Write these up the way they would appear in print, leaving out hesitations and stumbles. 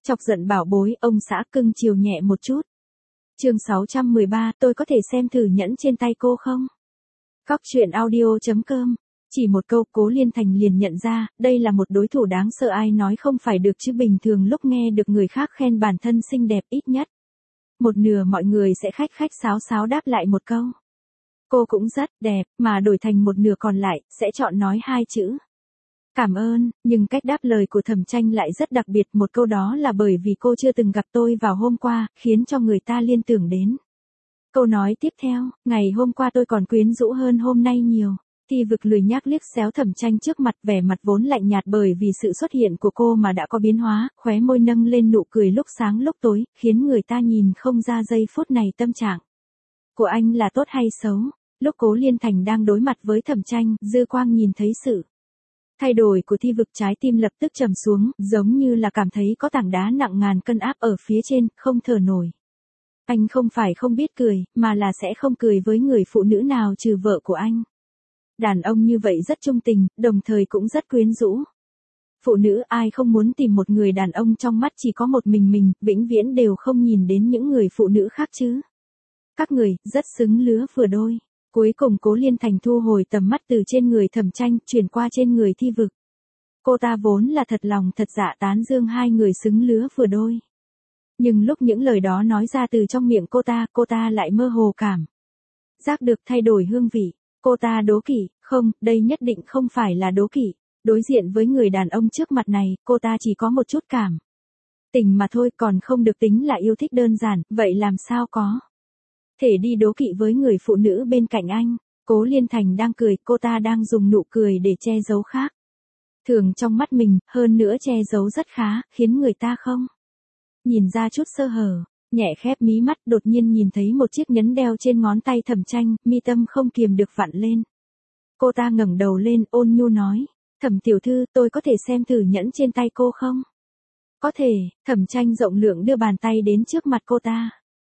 Chọc giận bảo bối, ông xã cưng chiều nhẹ một chút. Chương 613, tôi có thể xem thử nhẫn trên tay cô không? Cóc truyện audio.com. Chỉ một câu Cố Liên Thành liền nhận ra, đây là một đối thủ đáng sợ, ai nói không phải được chứ, bình thường lúc nghe được người khác khen bản thân xinh đẹp ít nhất một nửa mọi người sẽ khách khách sáo sáo đáp lại một câu. Cô cũng rất đẹp, mà đổi thành một nửa còn lại, sẽ chọn nói hai chữ. Cảm ơn, nhưng cách đáp lời của Thẩm Tranh lại rất đặc biệt, một câu đó là bởi vì cô chưa từng gặp tôi vào hôm qua, khiến cho người ta liên tưởng đến. Câu nói tiếp theo, ngày hôm qua tôi còn quyến rũ hơn hôm nay nhiều. Thi Vực lười nhác liếc xéo Thẩm Tranh trước mặt, vẻ mặt vốn lạnh nhạt bởi vì sự xuất hiện của cô mà đã có biến hóa, khóe môi nâng lên nụ cười lúc sáng lúc tối, khiến người ta nhìn không ra giây phút này tâm trạng của anh là tốt hay xấu. Lúc Cố Liên Thành đang đối mặt với Thẩm Tranh, dư quang nhìn thấy sự thay đổi của Thi Vực, trái tim lập tức trầm xuống, giống như là cảm thấy có tảng đá nặng ngàn cân áp ở phía trên, không thở nổi. Anh không phải không biết cười, mà là sẽ không cười với người phụ nữ nào trừ vợ của anh. Đàn ông như vậy rất trung tình, đồng thời cũng rất quyến rũ. Phụ nữ ai không muốn tìm một người đàn ông trong mắt chỉ có một mình, vĩnh viễn đều không nhìn đến những người phụ nữ khác chứ. Các người, rất xứng lứa vừa đôi. Cuối cùng Cố Liên Thành thu hồi tầm mắt từ trên người Thẩm Tranh, chuyển qua trên người Thi Vực. Cô ta vốn là thật lòng thật dạ tán dương hai người xứng lứa vừa đôi. Nhưng lúc những lời đó nói ra từ trong miệng cô ta lại mơ hồ cảm giác được thay đổi hương vị. Cô ta đố kỵ, không, đây nhất định không phải là đố kỵ. Đối diện với người đàn ông trước mặt này, cô ta chỉ có một chút cảm tình mà thôi, còn không được tính là yêu thích đơn giản, vậy làm sao có thể đi đố kỵ với người phụ nữ bên cạnh anh. Cố Liên Thành đang cười, cô ta đang dùng nụ cười để che giấu khác thường trong mắt mình, hơn nữa che giấu rất khá, khiến người ta không nhìn ra chút sơ hở. Nhẹ khép mí mắt, đột nhiên nhìn thấy một chiếc nhẫn đeo trên ngón tay Thẩm Tranh, mi tâm không kiềm được vặn lên. Cô ta ngẩng đầu lên, ôn nhu nói, Thẩm tiểu thư, tôi có thể xem thử nhẫn trên tay cô không? Có thể. Thẩm Tranh rộng lượng đưa bàn tay đến trước mặt cô ta.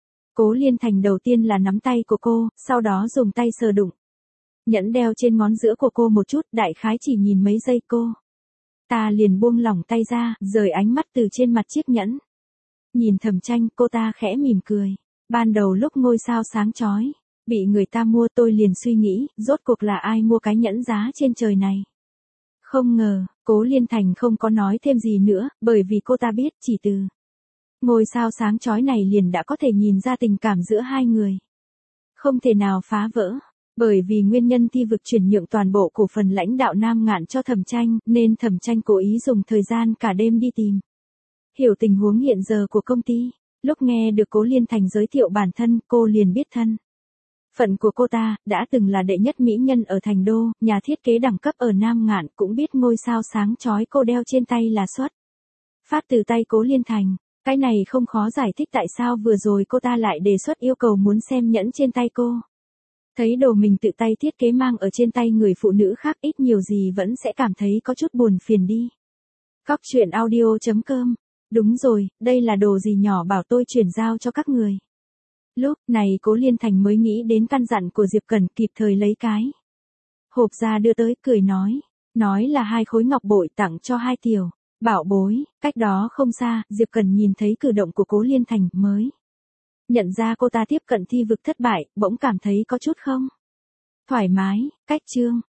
Cố Liên Thành đầu tiên là nắm tay của cô, sau đó dùng tay sờ đụng nhẫn đeo trên ngón giữa của cô một chút, đại khái chỉ nhìn mấy giây cô ta liền buông lỏng tay ra, rời ánh mắt từ trên mặt chiếc nhẫn. Nhìn Thẩm Tranh, cô ta khẽ mỉm cười. Ban đầu lúc ngôi sao sáng chói bị người ta mua, tôi liền suy nghĩ, rốt cuộc là ai mua cái nhẫn giá trên trời này. Không ngờ, Cố Liên Thành không có nói thêm gì nữa, bởi vì cô ta biết, chỉ từ ngôi sao sáng chói này liền đã có thể nhìn ra tình cảm giữa hai người không thể nào phá vỡ. Bởi vì nguyên nhân Thi Vực chuyển nhượng toàn bộ cổ phần lãnh đạo Nam Ngạn cho Thẩm Tranh, nên Thẩm Tranh cố ý dùng thời gian cả đêm đi tìm hiểu tình huống hiện giờ của công ty. Lúc nghe được Cố Liên Thành giới thiệu bản thân, cô liền biết thân phận của cô ta, đã từng là đệ nhất mỹ nhân ở Thành Đô, nhà thiết kế đẳng cấp ở Nam Ngạn, cũng biết ngôi sao sáng chói cô đeo trên tay là xuất phát từ tay Cố Liên Thành. Cái này không khó giải thích tại sao vừa rồi cô ta lại đề xuất yêu cầu muốn xem nhẫn trên tay cô. Thấy đồ mình tự tay thiết kế mang ở trên tay người phụ nữ khác, ít nhiều gì vẫn sẽ cảm thấy có chút buồn phiền đi. Cóc truyện audio.com. Đúng rồi, đây là đồ gì nhỏ bảo tôi chuyển giao cho các người. Lúc này Cố Liên Thành mới nghĩ đến căn dặn của Diệp Cẩn, kịp thời lấy cái hộp ra đưa tới, cười nói là 2 khối ngọc bội tặng cho 2 tiểu bảo bối. Cách đó không xa, Diệp Cẩn nhìn thấy cử động của Cố Liên Thành, mới nhận ra cô ta tiếp cận Thi Vực thất bại, bỗng cảm thấy có chút không thoải mái. Cách chương